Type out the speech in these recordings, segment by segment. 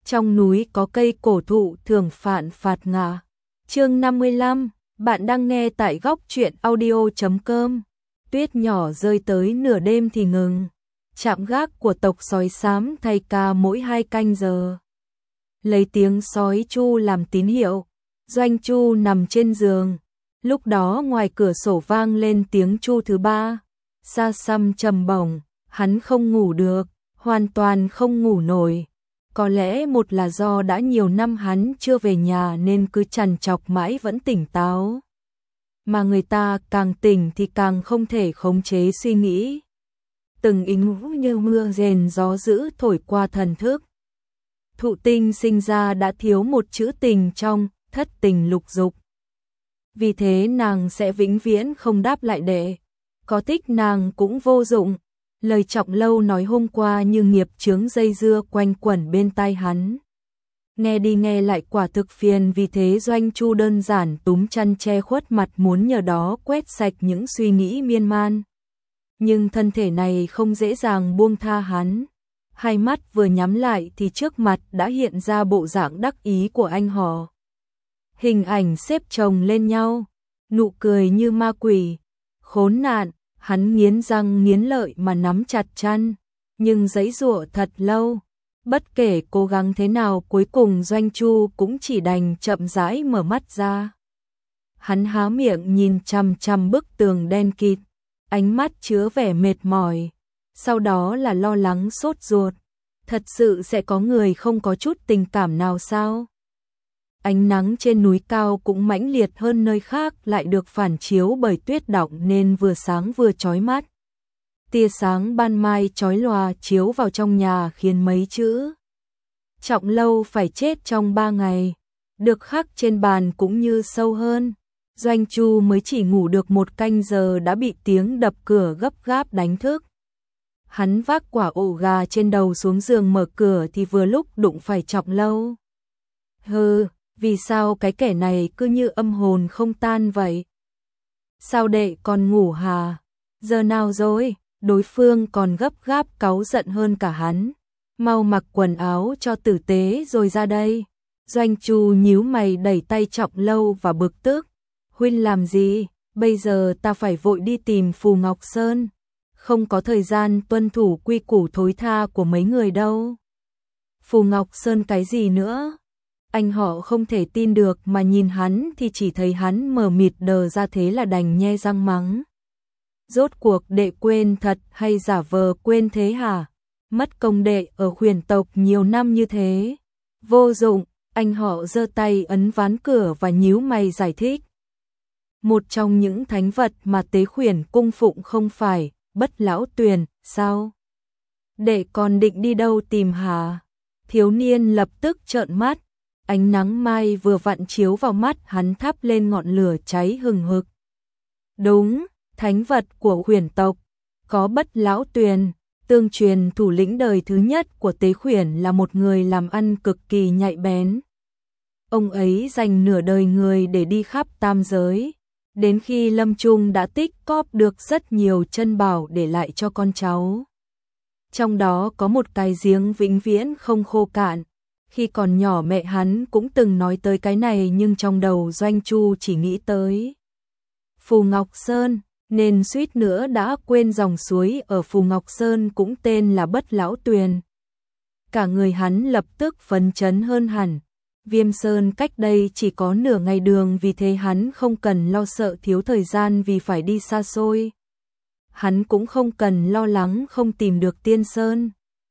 Trong núi có cây cổ thụ thường phạn phạt ngả. Chương 55, bạn đang nghe tại góc truyện audio.com. Tuyết nhỏ rơi tới nửa đêm thì ngừng. Trạm gác của tộc sói xám thay ca mỗi 2 canh giờ. Lấy tiếng sói chu làm tín hiệu. Doanh Chu nằm trên giường. Lúc đó ngoài cửa sổ vang lên tiếng chu thứ 3. Sa xăm trầm bổng, hắn không ngủ được, hoàn toàn không ngủ nổi. Có lẽ một là do đã nhiều năm hắn chưa về nhà nên cứ trằn trọc mãi vẫn tỉnh táo. Mà người ta càng tỉnh thì càng không thể khống chế suy nghĩ. Từng ý ngủ như mưa rền gió dữ thổi qua thần thức. Thụ Tinh sinh ra đã thiếu một chữ tình trong thất tình lục dục. Vì thế nàng sẽ vĩnh viễn không đáp lại đệ. Có thích nàng cũng vô dụng. Lời Trọng Lâu nói hôm qua như nghiệp chướng dây dưa quanh quẩn bên tai hắn. Nghe đi nghe lại quả thực phiền, vì thế Doanh Chu đơn giản túm chăn che khuất mặt muốn nhờ đó quét sạch những suy nghĩ miên man. Nhưng thân thể này không dễ dàng buông tha hắn. Hai mắt vừa nhắm lại thì trước mặt đã hiện ra bộ dạng đắc ý của anh họ. Hình ảnh xếp chồng lên nhau, nụ cười như ma quỷ. Khốn nạn, hắn nghiến răng nghiến lợi mà nắm chặt chăn, nhưng giãy giụa thật lâu. Bất kể cố gắng thế nào cuối cùng Doanh Chu cũng chỉ đành chậm rãi mở mắt ra. Hắn há miệng nhìn chằm chằm bức tường đen kịt, ánh mắt chứa vẻ mệt mỏi, sau đó là lo lắng sốt ruột. Thật sự sẽ có người không có chút tình cảm nào sao? Ánh nắng trên núi cao cũng mãnh liệt hơn nơi khác, lại được phản chiếu bởi tuyết đọng nên vừa sáng vừa chói mắt. Tia sáng ban mai chói lòa chiếu vào trong nhà khiến mấy chữ Trọng Lâu phải chết trong 3 ngày được khắc trên bàn cũng như sâu hơn. Doanh Chu mới chỉ ngủ được 1 canh giờ đã bị tiếng đập cửa gấp gáp đánh thức. Hắn vác quả ổ gà trên đầu xuống giường mở cửa thì vừa lúc đụng phải Trọng Lâu. Hừ, vì sao cái kẻ này cứ như âm hồn không tan vậy? Sao đệ còn ngủ hả? Giờ nào rồi? Đối phương còn gấp gáp cáu giận hơn cả hắn. Mau mặc quần áo cho tử tế rồi ra đây. Doanh Chu nhíu mày đẩy tay Trọng Lâu và bực tức. Huynh làm gì? Bây giờ ta phải vội đi tìm Phù Ngọc Sơn. Không có thời gian tuân thủ quy củ thối tha của mấy người đâu. Phù Ngọc Sơn cái gì nữa? Anh họ không thể tin được mà nhìn hắn thì chỉ thấy hắn mờ mịt đờ ra, thế là đành nhe răng mắng. Rốt cuộc đệ quên thật hay giả vờ quên thế hả? Mất công đệ ở Huyền tộc nhiều năm như thế. Vô dụng, anh họ giơ tay ấn ván cửa và nhíu mày giải thích. Một trong những thánh vật mà Tế Khuyển cung phụng không phải Bất Lão Tuyền, sao? Đệ còn định đi đâu tìm hả? Thiếu niên lập tức trợn mắt. Ánh nắng mai vừa vặn chiếu vào mắt hắn thắp lên ngọn lửa cháy hừng hực. Đúng, thánh vật của Huyền tộc, có Bất Lão Tuyền, tương truyền thủ lĩnh đời thứ nhất của Tế Khuyển là một người làm ăn cực kỳ nhạy bén. Ông ấy dành nửa đời người để đi khắp tam giới, đến khi lâm chung đã tích cóp được rất nhiều chân bảo để lại cho con cháu. Trong đó có một cái giếng vĩnh viễn không khô cạn. Khi còn nhỏ mẹ hắn cũng từng nói tới cái này, nhưng trong đầu Doanh Chu chỉ nghĩ tới Phù Ngọc Sơn, nên suýt nữa đã quên dòng suối ở Phù Ngọc Sơn cũng tên là Bất Lão Tuyền. Cả người hắn lập tức phấn chấn hơn hẳn. Viêm Sơn cách đây chỉ có nửa ngày đường, vì thế hắn không cần lo sợ thiếu thời gian vì phải đi xa xôi. Hắn cũng không cần lo lắng không tìm được Tiên Sơn.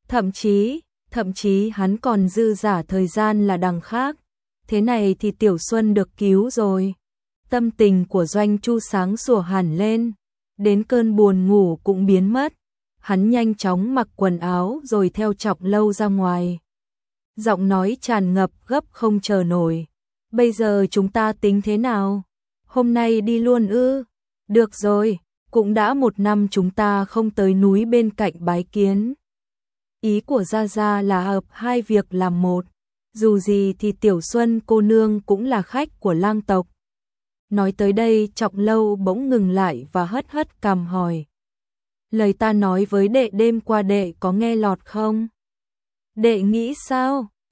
Thậm chí hắn còn dư giả thời gian là đằng khác. Thế này thì Tiểu Xuân được cứu rồi. Tâm tình của Doanh Chu sáng sủa hẳn lên. Đến cơn buồn ngủ cũng biến mất. Hắn nhanh chóng mặc quần áo rồi theo Trọng Lâu ra ngoài. Giọng nói tràn ngập gấp không chờ nổi. Bây giờ chúng ta tính thế nào? Hôm nay đi luôn ư? Được rồi, cũng đã 1 năm chúng ta không tới núi bên cạnh bái kiến. Ý của Gia Gia là hợp 2 việc làm một. Dù gì thì Tiểu Xuân cô nương cũng là khách của lang tộc. Nói tới đây Trọng Lâu bỗng ngừng lại và hất hất cằm hỏi. Lời ta nói với đệ đêm qua đệ có nghe lọt không? Đệ nghĩ sao?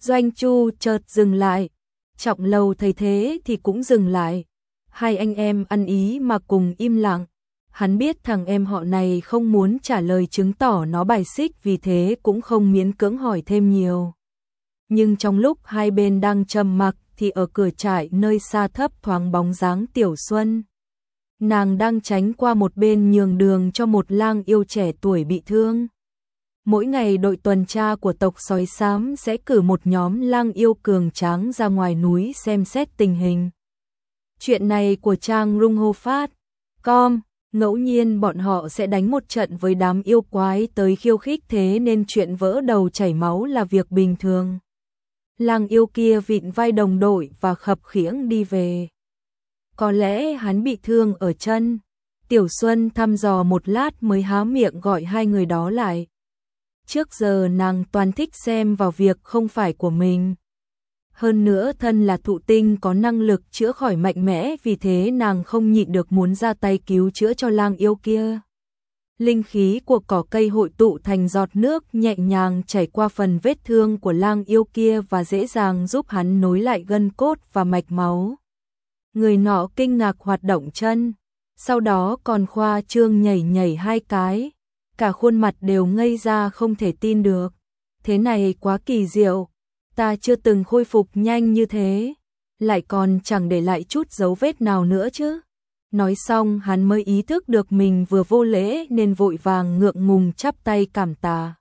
Doanh Chu chợt dừng lại. Trọng Lâu thấy thế thì cũng dừng lại. Hai anh em ăn ý mà cùng im lặng. Hắn biết thằng em họ này không muốn trả lời chứng tỏ nó bài xích, vì thế cũng không miễn cưỡng hỏi thêm nhiều. Nhưng trong lúc hai bên đang trầm mặc thì ở cửa trại nơi xa thấp thoáng bóng dáng Tiểu Xuân. Nàng đang tránh qua một bên nhường đường cho một lang yêu trẻ tuổi bị thương. Mỗi ngày đội tuần tra của tộc sói xám sẽ cử một nhóm lang yêu cường tráng ra ngoài núi xem xét tình hình. Chuyện này của trang Rung Hô Phát. Com, ngẫu nhiên bọn họ sẽ đánh một trận với đám yêu quái tới khiêu khích, thế nên chuyện vỡ đầu chảy máu là việc bình thường. Lang yêu kia vịn vai đồng đội và khập khiễng đi về. Có lẽ hắn bị thương ở chân. Tiểu Xuân thăm dò một lát mới há miệng gọi hai người đó lại. Trước giờ nàng toàn thích xem vào việc không phải của mình. Hơn nữa thân là thụ tinh có năng lực chữa khỏi mạnh mẽ, vì thế nàng không nhịn được muốn ra tay cứu chữa cho lang yêu kia. Linh khí của cỏ cây hội tụ thành giọt nước nhẹ nhàng chảy qua phần vết thương của lang yêu kia và dễ dàng giúp hắn nối lại gân cốt và mạch máu. Người nọ kinh ngạc hoạt động chân, sau đó còn khoa trương nhảy nhảy hai cái. Cả khuôn mặt đều ngây ra không thể tin được. Thế này quá kỳ diệu, ta chưa từng khôi phục nhanh như thế, lại còn chẳng để lại chút dấu vết nào nữa chứ. Nói xong hắn mới ý thức được mình vừa vô lễ nên vội vàng ngượng ngùng chắp tay cảm tạ.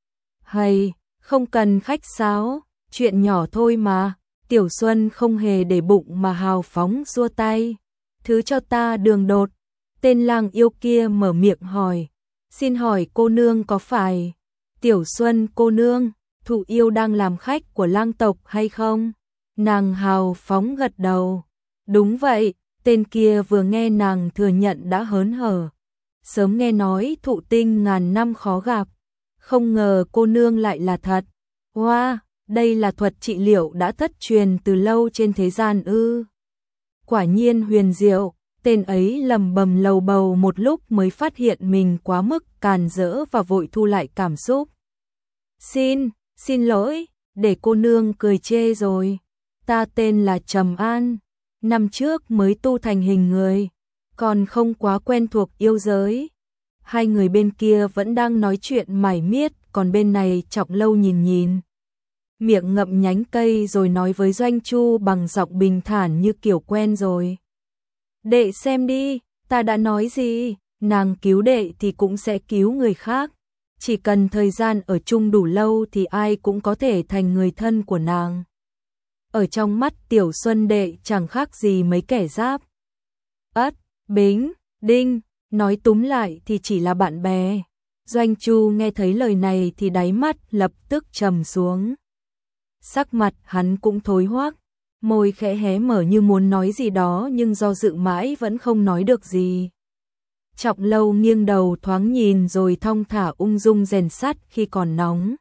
Hay, không cần khách sáo, chuyện nhỏ thôi mà. Tiểu Xuân không hề để bụng mà hào phóng xua tay. Thứ cho ta Đường Đột. Tên lang yêu kia mở miệng hỏi. Xin hỏi cô nương có phải Tiểu Xuân cô nương, thụ yêu đang làm khách của lang tộc hay không? Nàng hào phóng gật đầu. Đúng vậy, tên kia vừa nghe nàng thừa nhận đã hớn hở. Sớm nghe nói thụ tinh ngàn năm khó gặp, không ngờ cô nương lại là thật. Wow, đây là thuật trị liệu đã thất truyền từ lâu trên thế gian ư? Quả nhiên huyền diệu. Tên ấy lầm bầm lầu bầu một lúc mới phát hiện mình quá mức càn rỡ và vội thu lại cảm xúc. Xin lỗi, để cô nương cười chê rồi. Ta tên là Trầm An, năm trước mới tu thành hình người, còn không quá quen thuộc yêu giới. Hai người bên kia vẫn đang nói chuyện mải miết, còn bên này Trọng Lâu nhìn. Miệng ngậm nhánh cây rồi nói với Doanh Chu bằng giọng bình thản như kiểu quen rồi. Đệ xem đi, ta đã nói gì, nàng cứu đệ thì cũng sẽ cứu người khác. Chỉ cần thời gian ở chung đủ lâu thì ai cũng có thể thành người thân của nàng. Ở trong mắt Tiểu Xuân đệ chẳng khác gì mấy kẻ giáp. Ất, Bính, Đinh, nói túm lại thì chỉ là bạn bè. Doanh Chu nghe thấy lời này thì đáy mắt lập tức trầm xuống. Sắc mặt hắn cũng thối hoác. Môi khẽ hé mở như muốn nói gì đó nhưng do dự mãi vẫn không nói được gì. Trọng Lâu nghiêng đầu thoáng nhìn rồi thong thả ung dung rèn sắt khi còn nóng.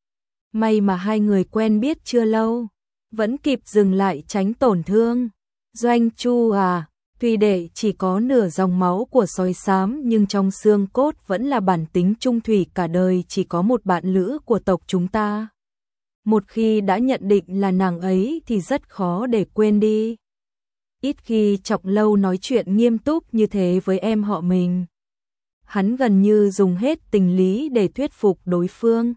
May mà hai người quen biết chưa lâu, vẫn kịp dừng lại tránh tổn thương. Doanh Chu à, tuy đệ chỉ có nửa dòng máu của sói xám nhưng trong xương cốt vẫn là bản tính trung thủy, cả đời chỉ có một bạn lữ của tộc chúng ta. Một khi đã nhận định là nàng ấy thì rất khó để quên đi. Ít khi Trọng Lâu nói chuyện nghiêm túc như thế với em họ mình. Hắn gần như dùng hết tình lý để thuyết phục đối phương.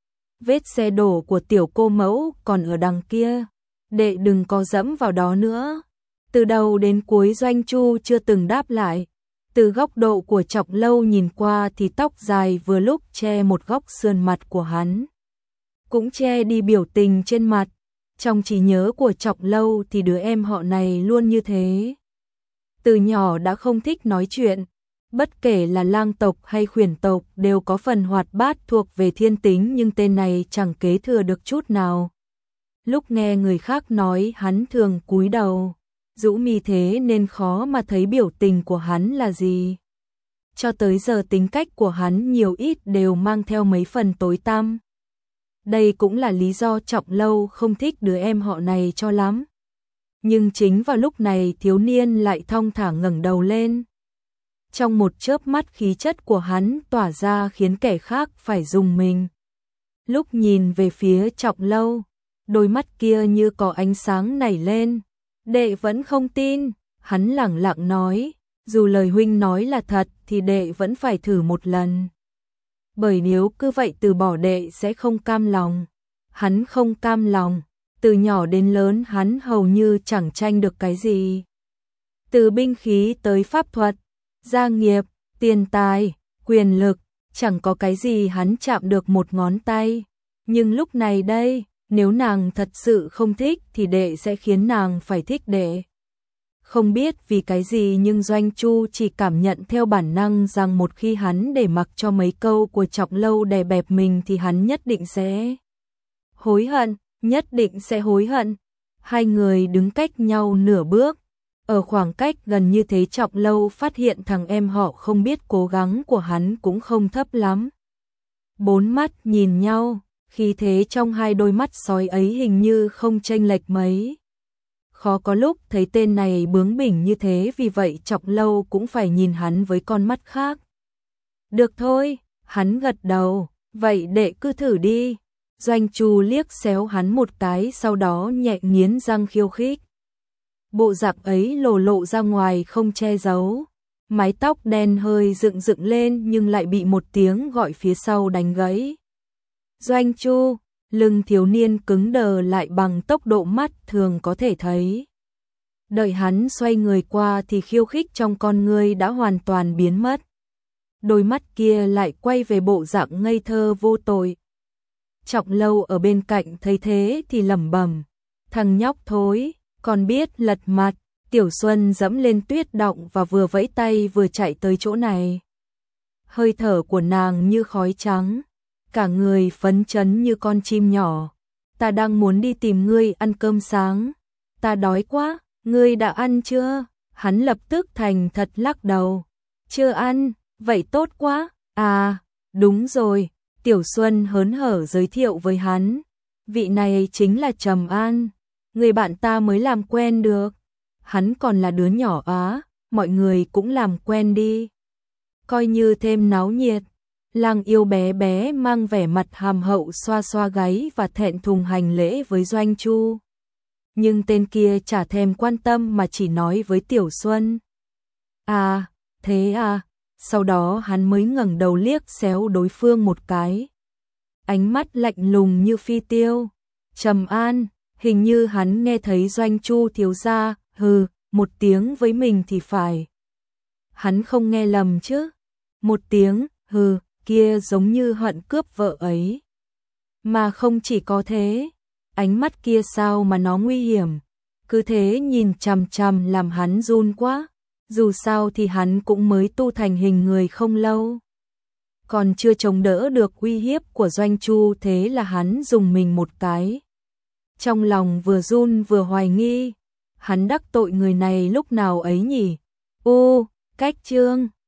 Vết xe đổ của tiểu cô mẫu còn ở đằng kia, đệ đừng có dẫm vào đó nữa. Từ đầu đến cuối Doanh Chu chưa từng đáp lại. Từ góc độ của Trọng Lâu nhìn qua thì tóc dài vừa lúc che một góc sườn mặt của hắn, cũng che đi biểu tình trên mặt. Trong trí nhớ của Trọng Lâu thì đứa em họ này luôn như thế. Từ nhỏ đã không thích nói chuyện, bất kể là lang tộc hay khuyển tộc đều có phần hoạt bát thuộc về thiên tính, nhưng tên này chẳng kế thừa được chút nào. Lúc nghe người khác nói hắn thường cúi đầu, rũ mi, thế nên khó mà thấy biểu tình của hắn là gì. Cho tới giờ tính cách của hắn nhiều ít đều mang theo mấy phần tối tăm. Đây cũng là lý do Trọng Lâu không thích đứa em họ này cho lắm. Nhưng chính vào lúc này thiếu niên lại thong thả ngẩng đầu lên. Trong một chớp mắt khí chất của hắn tỏa ra khiến kẻ khác phải rùng mình. Lúc nhìn về phía Trọng Lâu, đôi mắt kia như có ánh sáng nảy lên. Đệ vẫn không tin, hắn lẳng lặng nói, dù lời huynh nói là thật thì đệ vẫn phải thử một lần. Bởi nếu cứ vậy từ bỏ đệ sẽ không cam lòng. Hắn không cam lòng, từ nhỏ đến lớn hắn hầu như chẳng tranh được cái gì. Từ binh khí tới pháp thuật, gia nghiệp, tiền tài, quyền lực, chẳng có cái gì hắn chạm được một ngón tay. Nhưng lúc này đây, nếu nàng thật sự không thích thì đệ sẽ khiến nàng phải thích đệ. Không biết vì cái gì nhưng Doanh Chu chỉ cảm nhận theo bản năng rằng một khi hắn để mặc cho mấy câu của Trọng Lâu đè bẹp mình thì hắn nhất định sẽ hối hận, nhất định sẽ hối hận. Hai người đứng cách nhau nửa bước. Ở khoảng cách gần như thế Trọng Lâu phát hiện thằng em họ không biết cố gắng của hắn cũng không thấp lắm. Bốn mắt nhìn nhau, khí thế trong hai đôi mắt sói ấy hình như không chênh lệch mấy. Khó có lúc thấy tên này bướng bỉnh như thế, vì vậy Trọng Lâu cũng phải nhìn hắn với con mắt khác. Được thôi, hắn gật đầu, vậy đệ cứ thử đi. Doanh Chu liếc xéo hắn một cái, sau đó nhẹ nghiến răng khiêu khích. Bộ dạng ấy lộ ra ngoài không che giấu. Mái tóc đen hơi dựng dựng lên nhưng lại bị một tiếng gọi phía sau đánh gãy. Doanh Chu, lưng thiếu niên cứng đờ lại bằng tốc độ mắt thường có thể thấy. Đợi hắn xoay người qua thì khiêu khích trong con ngươi đã hoàn toàn biến mất. Đôi mắt kia lại quay về bộ dạng ngây thơ vô tội. Trọng Lâu ở bên cạnh thấy thế thì lẩm bẩm, thằng nhóc thối, còn biết lật mặt. Tiểu Xuân dẫm lên tuyết động và vừa vẫy tay vừa chạy tới chỗ này. Hơi thở của nàng như khói trắng, cả người phấn chấn như con chim nhỏ. Ta đang muốn đi tìm ngươi ăn cơm sáng. Ta đói quá, ngươi đã ăn chưa? Hắn lập tức thành thật lắc đầu. Chưa ăn, vậy tốt quá. À, đúng rồi, Tiểu Xuân hớn hở giới thiệu với hắn. Vị này chính là Trầm An, người bạn ta mới làm quen được. Hắn còn là đứa nhỏ á, mọi người cũng làm quen đi. Coi như thêm náo nhiệt. Lang Yêu bé bé mang vẻ mặt hàm hậu xoa xoa gáy và thẹn thùng hành lễ với Doanh Chu. Nhưng tên kia chả thèm quan tâm mà chỉ nói với Tiểu Xuân. À, thế à, sau đó hắn mới ngẩng đầu liếc xéo đối phương một cái. Ánh mắt lạnh lùng như phi tiêu. Trầm An, hình như hắn nghe thấy Doanh Chu thiếu gia hừ một tiếng với mình thì phải. Hắn không nghe lầm chứ? Một tiếng hừ kia giống như hận cướp vợ ấy. Mà không chỉ có thế, ánh mắt kia sao mà nó nguy hiểm, cứ thế nhìn chằm chằm làm hắn run quá. Dù sao thì hắn cũng mới tu thành hình người không lâu, còn chưa chống đỡ được uy hiếp của Doanh Chu, thế là hắn dùng mình một cái. Trong lòng vừa run vừa hoài nghi, hắn đắc tội người này lúc nào ấy nhỉ? Ô, cách chương